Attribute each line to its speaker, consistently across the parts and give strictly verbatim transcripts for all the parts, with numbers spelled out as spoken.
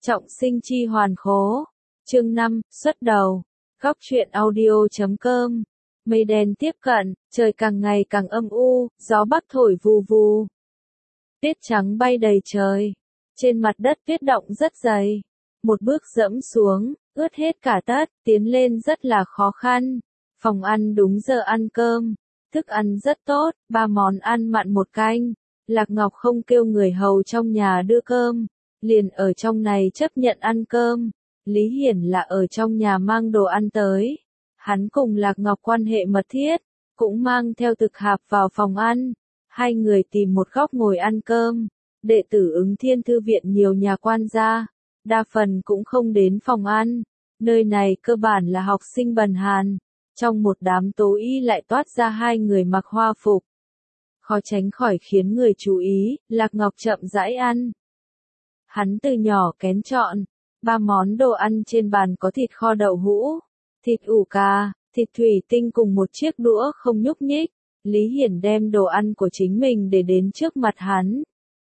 Speaker 1: Trọng sinh chi hoàn khố. Chương năm, xuất đầu. Góc truyện audio chấm com. Mây đen tiếp cận, trời càng ngày càng âm u, gió bắc thổi vù vù. Tuyết trắng bay đầy trời. Trên mặt đất tuyết động rất dày. Một bước dẫm xuống, ướt hết cả tất, tiến lên rất là khó khăn. Phòng ăn đúng giờ ăn cơm. Thức ăn rất tốt, ba món ăn mặn một canh. Lạc Ngọc không kêu người hầu trong nhà đưa cơm, liền ở trong này chấp nhận ăn cơm. Lý Hiển là ở trong nhà mang đồ ăn tới. Hắn cùng Lạc Ngọc quan hệ mật thiết, cũng mang theo thực hạp vào phòng ăn. Hai người tìm một góc ngồi ăn cơm. Đệ tử Ứng Thiên Thư viện nhiều nhà quan gia, đa phần cũng không đến phòng ăn. Nơi này cơ bản là học sinh bần hàn. Trong một đám tố y lại toát ra hai người mặc hoa phục. Khó tránh khỏi khiến người chú ý, Lạc Ngọc chậm rãi ăn. Hắn từ nhỏ kén chọn, ba món đồ ăn trên bàn có thịt kho đậu hũ, thịt ủ cà, thịt thủy tinh cùng một chiếc đũa không nhúc nhích. Lý Hiển đem đồ ăn của chính mình để đến trước mặt hắn.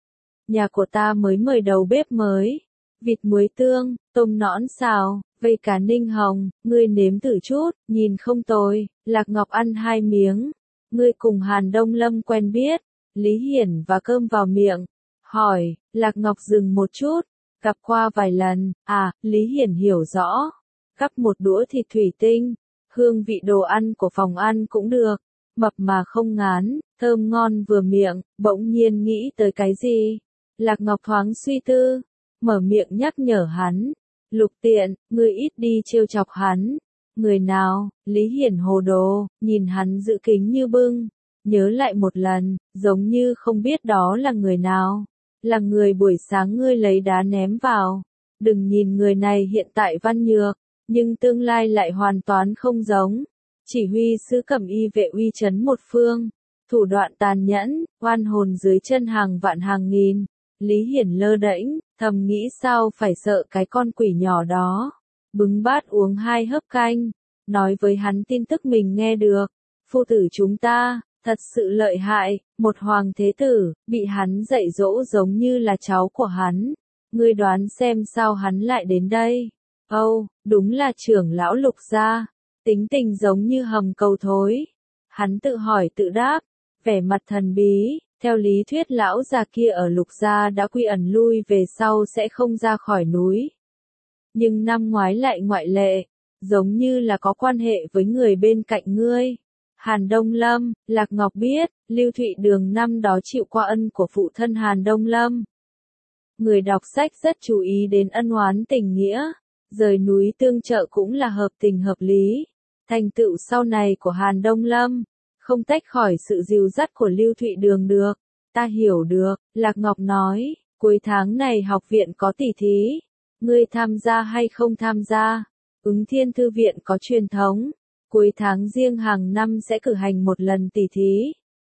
Speaker 1: Nhà của ta mới mời đầu bếp mới, vịt muối tương, tôm nõn xào, vây cá ninh hồng, ngươi nếm thử chút, nhìn không tồi. Lạc Ngọc ăn hai miếng. Ngươi cùng Hàn Đông Lâm quen biết. Lý Hiển và cơm vào miệng. Hỏi, Lạc Ngọc dừng một chút. Gặp qua vài lần, à, Lý Hiển hiểu rõ. Gắp một đũa thịt thủy tinh. Hương vị đồ ăn của phòng ăn cũng được. Mập mà không ngán, thơm ngon vừa miệng, bỗng nhiên nghĩ tới cái gì. Lạc Ngọc thoáng suy tư. Mở miệng nhắc nhở hắn. Lục Tiện, ngươi ít đi trêu chọc hắn. Người nào? Lý Hiển hồ đồ, nhìn hắn giữ kính như bưng. Nhớ lại một lần, giống như không biết đó là người nào. Là người buổi sáng ngươi lấy đá ném vào. Đừng nhìn người này hiện tại văn nhược, nhưng tương lai lại hoàn toàn không giống. Chỉ huy sứ Cẩm Y vệ uy chấn một phương. Thủ đoạn tàn nhẫn, oan hồn dưới chân hàng vạn hàng nghìn. Lý Hiển lơ đễnh, thầm nghĩ sao phải sợ cái con quỷ nhỏ đó. Bưng bát uống hai hớp canh, nói với hắn tin tức mình nghe được. Phu tử chúng ta, thật sự lợi hại, một hoàng thế tử, bị hắn dạy dỗ giống như là cháu của hắn. Ngươi đoán xem sao hắn lại đến đây. Âu, đúng là trưởng lão Lục gia, tính tình giống như hầm cầu thối. Hắn tự hỏi tự đáp, vẻ mặt thần bí. Theo lý thuyết lão già kia ở Lục gia đã quy ẩn lui về sau sẽ không ra khỏi núi. Nhưng năm ngoái lại ngoại lệ, giống như là có quan hệ với người bên cạnh ngươi. Hàn Đông Lâm, Lạc Ngọc biết, Lưu Thụy Đường năm đó chịu qua ân của phụ thân Hàn Đông Lâm. Người đọc sách rất chú ý đến ân oán tình nghĩa, rời núi tương trợ cũng là hợp tình hợp lý. Thành tựu sau này của Hàn Đông Lâm, không tách khỏi sự dìu dắt của Lưu Thụy Đường được. Ta hiểu được, Lạc Ngọc nói, cuối tháng này học viện có tỷ thí. Ngươi tham gia hay không tham gia? Ứng Thiên Thư viện có truyền thống, cuối tháng riêng hàng năm sẽ cử hành một lần tỷ thí.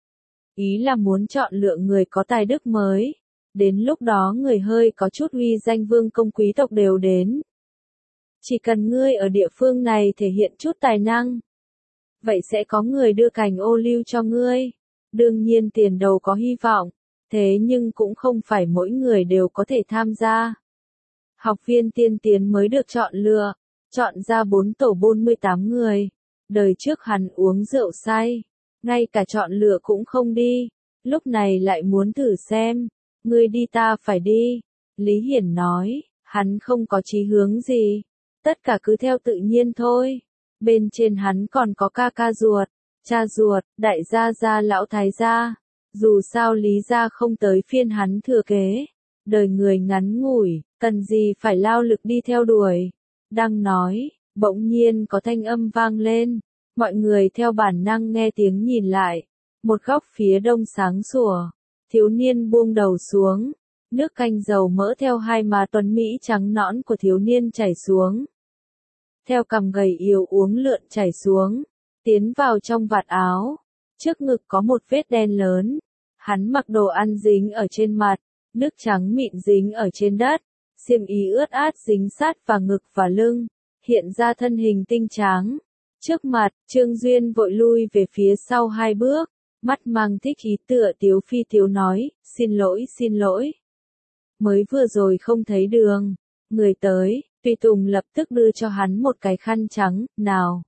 Speaker 1: Ý là muốn chọn lựa người có tài đức mới. Đến lúc đó người hơi có chút uy danh vương công quý tộc đều đến. Chỉ cần ngươi ở địa phương này thể hiện chút tài năng, vậy sẽ có người đưa cành ô liu cho ngươi. Đương nhiên tiền đầu có hy vọng, thế nhưng cũng không phải mỗi người đều có thể tham gia. Học viên tiên tiến mới được chọn lựa, chọn ra bốn tổ bốn mươi tám người. Đời trước hắn uống rượu say, ngay cả chọn lựa cũng không đi, lúc này lại muốn thử xem. Ngươi đi ta phải đi. Lý Hiển nói, hắn không có chí hướng gì, tất cả cứ theo tự nhiên thôi. Bên trên hắn còn có ca ca ruột, cha ruột, đại gia gia lão thái gia. Dù sao Lý gia không tới phiên hắn thừa kế. Đời người ngắn ngủi, cần gì phải lao lực đi theo đuổi. Đang nói, bỗng nhiên có thanh âm vang lên. Mọi người theo bản năng nghe tiếng nhìn lại. Một góc phía đông sáng sủa. Thiếu niên buông đầu xuống. Nước canh dầu mỡ theo hai má tuấn mỹ trắng nõn của thiếu niên chảy xuống. Theo cằm gầy yếu uốn lượn chảy xuống. Tiến vào trong vạt áo. Trước ngực có một vết đen lớn. Hắn mặc đồ ăn dính ở trên mặt. Nước trắng mịn dính ở trên đất. Xiêm y ướt át dính sát vào ngực và lưng. Hiện ra thân hình tinh tráng. Trước mặt, Trương Duyên vội lui về phía sau hai bước. Mắt mang thích ý tựa tiếu phi tiếu nói, xin lỗi xin lỗi. Mới vừa rồi không thấy đường. Người tới, tùy tùng lập tức đưa cho hắn một cái khăn trắng, nào.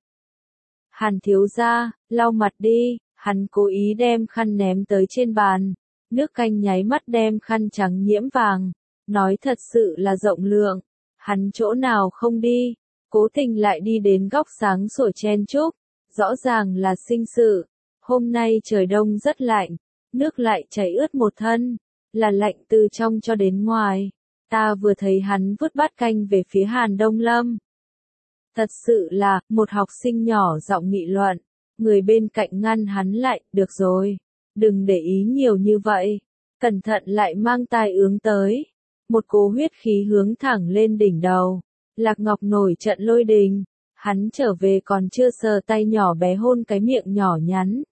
Speaker 1: Hàn thiếu gia, lau mặt đi, hắn cố ý đem khăn ném tới trên bàn, nước canh nháy mắt đem khăn trắng nhiễm vàng, nói thật sự là rộng lượng, hắn chỗ nào không đi, cố tình lại đi đến góc sáng sủa chen chúc, rõ ràng là sinh sự, hôm nay trời đông rất lạnh, nước lại chảy ướt một thân, là lạnh từ trong cho đến ngoài, ta vừa thấy hắn vứt bát canh về phía Hàn Đông Lâm. Thật sự là, một học sinh nhỏ giọng nghị luận, người bên cạnh ngăn hắn lại, được rồi, đừng để ý nhiều như vậy, cẩn thận lại mang tai ướng tới. Một cỗ huyết khí hướng thẳng lên đỉnh đầu, Lạc Ngọc nổi trận lôi đình, hắn trở về còn chưa sờ tay nhỏ bé hôn cái miệng nhỏ nhắn.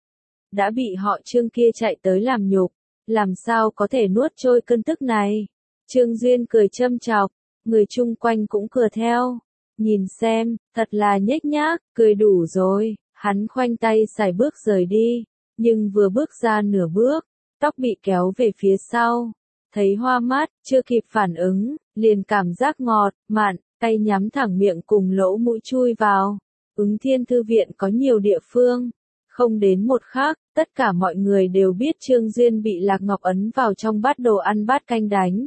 Speaker 1: Đã bị họ Trương kia chạy tới làm nhục, làm sao có thể nuốt trôi cơn tức này. Trương Duyên cười châm chọc, người chung quanh cũng cười theo. Nhìn xem, thật là nhếch nhác, cười đủ rồi, hắn khoanh tay xài bước rời đi, nhưng vừa bước ra nửa bước, tóc bị kéo về phía sau, thấy hoa mắt, chưa kịp phản ứng, liền cảm giác ngọt, mặn, tay nhắm thẳng miệng cùng lỗ mũi chui vào. Ứng Thiên Thư viện có nhiều địa phương, không đến một khắc, tất cả mọi người đều biết Trương Duyên bị Lạc Ngọc ấn vào trong bát đồ ăn bát canh đánh.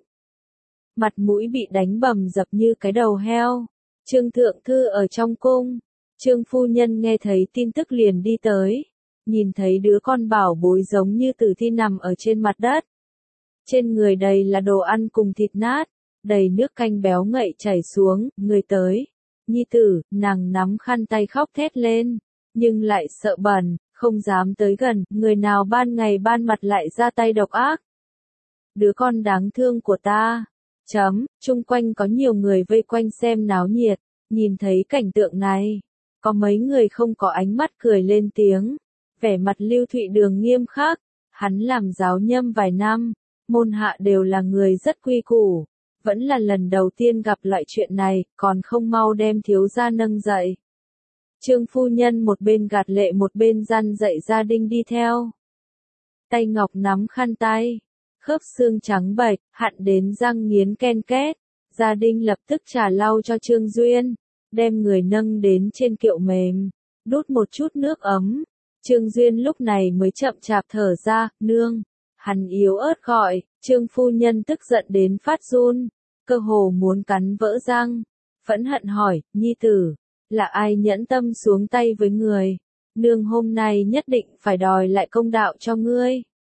Speaker 1: Mặt mũi bị đánh bầm dập như cái đầu heo. Trương Thượng Thư ở trong cung, Trương phu nhân nghe thấy tin tức liền đi tới, nhìn thấy đứa con bảo bối giống như tử thi nằm ở trên mặt đất. Trên người đầy là đồ ăn cùng thịt nát, đầy nước canh béo ngậy chảy xuống, người tới. Nhi tử, nàng nắm khăn tay khóc thét lên, nhưng lại sợ bẩn, không dám tới gần, người nào ban ngày ban mặt lại ra tay độc ác. Đứa con đáng thương của ta. Chấm, chung quanh có nhiều người vây quanh xem náo nhiệt, nhìn thấy cảnh tượng này. Có mấy người không có ánh mắt cười lên tiếng, vẻ mặt Lưu Thụy Đường nghiêm khắc, hắn làm giáo nhâm vài năm, môn hạ đều là người rất quy củ, vẫn là lần đầu tiên gặp loại chuyện này, còn không mau đem thiếu gia nâng dậy. Trương phu nhân một bên gạt lệ một bên răn dậy gia đình đi theo. Tay ngọc nắm khăn tay, khớp xương trắng bệch, hạn đến răng nghiến ken két, gia đình lập tức trà lau cho Trương Duyên, đem người nâng đến trên kiệu mềm, đút một chút nước ấm. Trương Duyên lúc này mới chậm chạp thở ra, nương. Hắn yếu ớt gọi, Trương phu nhân tức giận đến phát run, cơ hồ muốn cắn vỡ răng, phẫn hận hỏi, nhi tử, là ai nhẫn tâm xuống tay với người, nương hôm nay nhất định phải đòi lại công đạo cho ngươi.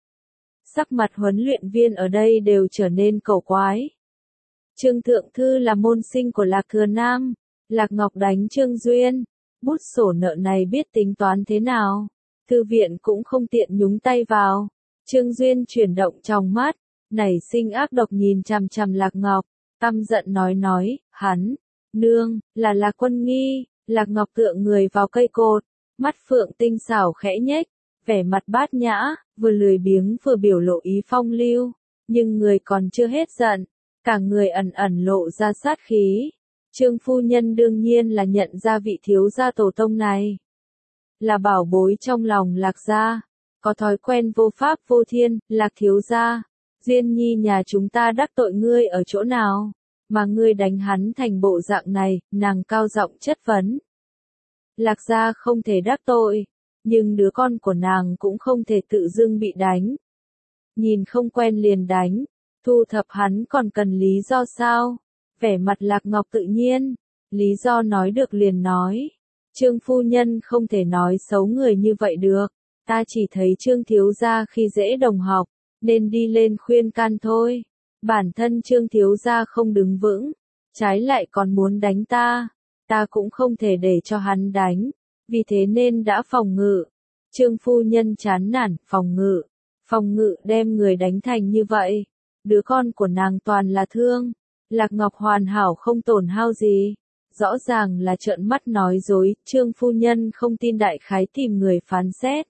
Speaker 1: Sắc mặt huấn luyện viên ở đây đều trở nên cổ quái. Trương Thượng Thư là môn sinh của Lạc Thừa Nam, Lạc Ngọc đánh Trương Duyên, bút sổ nợ này biết tính toán thế nào, thư viện cũng không tiện nhúng tay vào. Trương Duyên chuyển động trong mắt, nảy sinh ác độc nhìn chằm chằm Lạc Ngọc, căm giận nói nói, hắn, nương, là Lạc Quân Nghi. Lạc Ngọc tựa người vào cây cột, mắt phượng tinh xảo khẽ nhếch, vẻ mặt bát nhã, vừa lười biếng vừa biểu lộ ý phong lưu, nhưng người còn chưa hết giận, cả người ẩn ẩn lộ ra sát khí. Trương phu nhân đương nhiên là nhận ra vị thiếu gia tổ tông này, là bảo bối trong lòng Lạc gia, có thói quen vô pháp vô thiên. Lạc thiếu gia, Duyên Nhi nhà chúng ta đắc tội ngươi ở chỗ nào, mà ngươi đánh hắn thành bộ dạng này, nàng cao giọng chất vấn. Lạc gia không thể đắc tội, nhưng đứa con của nàng cũng không thể tự dưng bị đánh. Nhìn không quen liền đánh, thu thập hắn còn cần lý do sao? Vẻ mặt Lạc Ngọc tự nhiên, lý do nói được liền nói. Trương phu nhân không thể nói xấu người như vậy được, ta chỉ thấy Trương thiếu gia khi dễ đồng học, nên đi lên khuyên can thôi. Bản thân Trương thiếu gia không đứng vững, trái lại còn muốn đánh ta, ta cũng không thể để cho hắn đánh, vì thế nên đã phòng ngự. Trương phu nhân chán nản, phòng ngự, phòng ngự đem người đánh thành như vậy, đứa con của nàng toàn là thương, Lạc Ngọc hoàn hảo không tổn hao gì, rõ ràng là trợn mắt nói dối. Trương phu nhân không tin đại khái tìm người phán xét.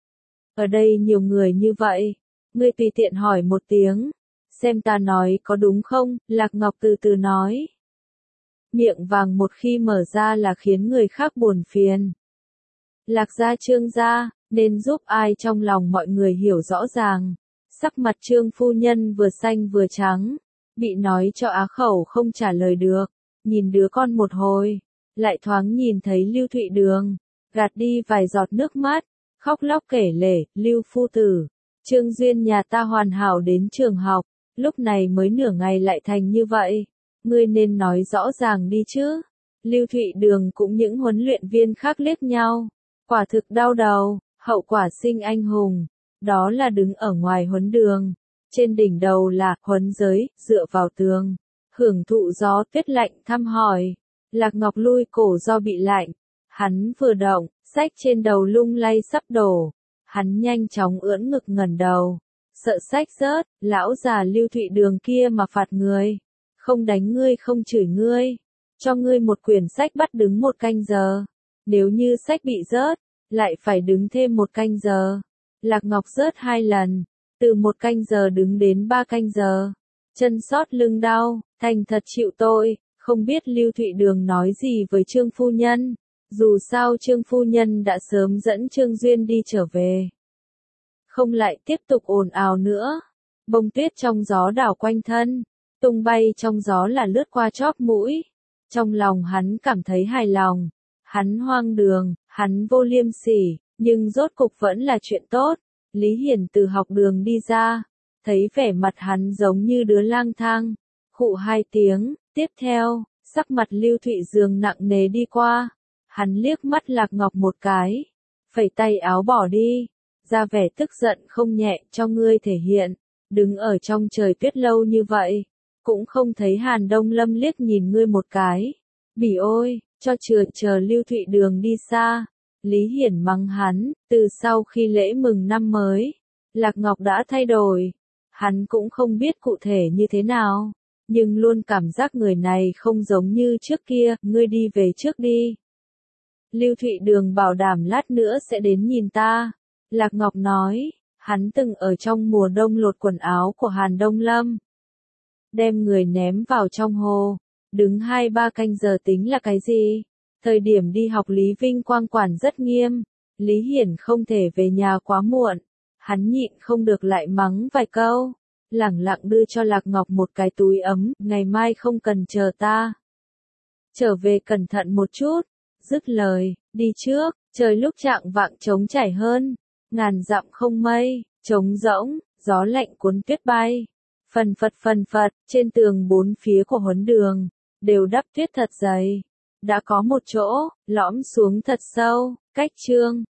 Speaker 1: Ở đây nhiều người như vậy, ngươi tùy tiện hỏi một tiếng, xem ta nói có đúng không? Lạc Ngọc từ từ nói. Miệng vàng một khi mở ra là khiến người khác buồn phiền. Lạc gia Trương gia, nên giúp ai trong lòng mọi người hiểu rõ ràng. Sắc mặt Trương phu nhân vừa xanh vừa trắng, bị nói cho á khẩu không trả lời được, nhìn đứa con một hồi, lại thoáng nhìn thấy Lưu Thụy Đường, gạt đi vài giọt nước mắt, khóc lóc kể lể, Lưu phu tử, Trương Duyên nhà ta hoàn hảo đến trường học, lúc này mới nửa ngày lại thành như vậy, ngươi nên nói rõ ràng đi chứ. Lưu Thụy Đường cũng những huấn luyện viên khác liếc nhau, quả thực đau đầu, hậu quả sinh anh hùng, đó là đứng ở ngoài huấn đường, trên đỉnh đầu là huấn giới, dựa vào tường, hưởng thụ gió tuyết lạnh thăm hỏi. Lạc Ngọc lui cổ do bị lạnh, hắn vừa động, sách trên đầu lung lay sắp đổ, hắn nhanh chóng ưỡn ngực ngẩng đầu, sợ sách rớt, lão già Lưu Thụy Đường kia mà phạt người, không đánh ngươi không chửi ngươi, cho ngươi một quyển sách bắt đứng một canh giờ, nếu như sách bị rớt, lại phải đứng thêm một canh giờ. Lạc Ngọc rớt hai lần, từ một canh giờ đứng đến ba canh giờ, chân sót lưng đau, thành thật chịu tội. Không biết Lưu Thụy Đường nói gì với Trương phu nhân, dù sao Trương phu nhân đã sớm dẫn Trương Duyên đi trở về. Không lại tiếp tục ồn ào nữa, bông tuyết trong gió đảo quanh thân, tung bay trong gió là lướt qua chóp mũi. Trong lòng hắn cảm thấy hài lòng, hắn hoang đường, hắn vô liêm sỉ, nhưng rốt cục vẫn là chuyện tốt. Lý Hiển từ học đường đi ra, thấy vẻ mặt hắn giống như đứa lang thang, khụ hai tiếng. Tiếp theo, sắc mặt Lưu Thụy Dường nặng nề đi qua, hắn liếc mắt Lạc Ngọc một cái, phẩy tay áo bỏ đi, ra vẻ tức giận không nhẹ cho ngươi thể hiện, đứng ở trong trời tuyết lâu như vậy, cũng không thấy Hàn Đông Lâm liếc nhìn ngươi một cái, bỉ ôi, cho chừa chờ Lưu Thụy Đường đi xa, Lý Hiển mắng hắn, từ sau khi lễ mừng năm mới, Lạc Ngọc đã thay đổi, hắn cũng không biết cụ thể như thế nào. Nhưng luôn cảm giác người này không giống như trước kia, ngươi đi về trước đi. Lưu Thụy Đường bảo đảm lát nữa sẽ đến nhìn ta. Lạc Ngọc nói, hắn từng ở trong mùa đông lột quần áo của Hàn Đông Lâm. Đem người ném vào trong hồ, đứng hai ba canh giờ tính là cái gì? Thời điểm đi học Lý Vinh Quang quản rất nghiêm, Lý Hiển không thể về nhà quá muộn. Hắn nhịn không được lại mắng vài câu. Lẳng lặng đưa cho Lạc Ngọc một cái túi ấm, ngày mai không cần chờ ta. Trở về cẩn thận một chút, dứt lời, đi trước, trời lúc chạng vạng trống trải hơn, ngàn dặm không mây, trống rỗng, gió lạnh cuốn tuyết bay. Phần phật phần phật, trên tường bốn phía của huấn đường, đều đắp tuyết thật dày. Đã có một chỗ, lõm xuống thật sâu, cách Trương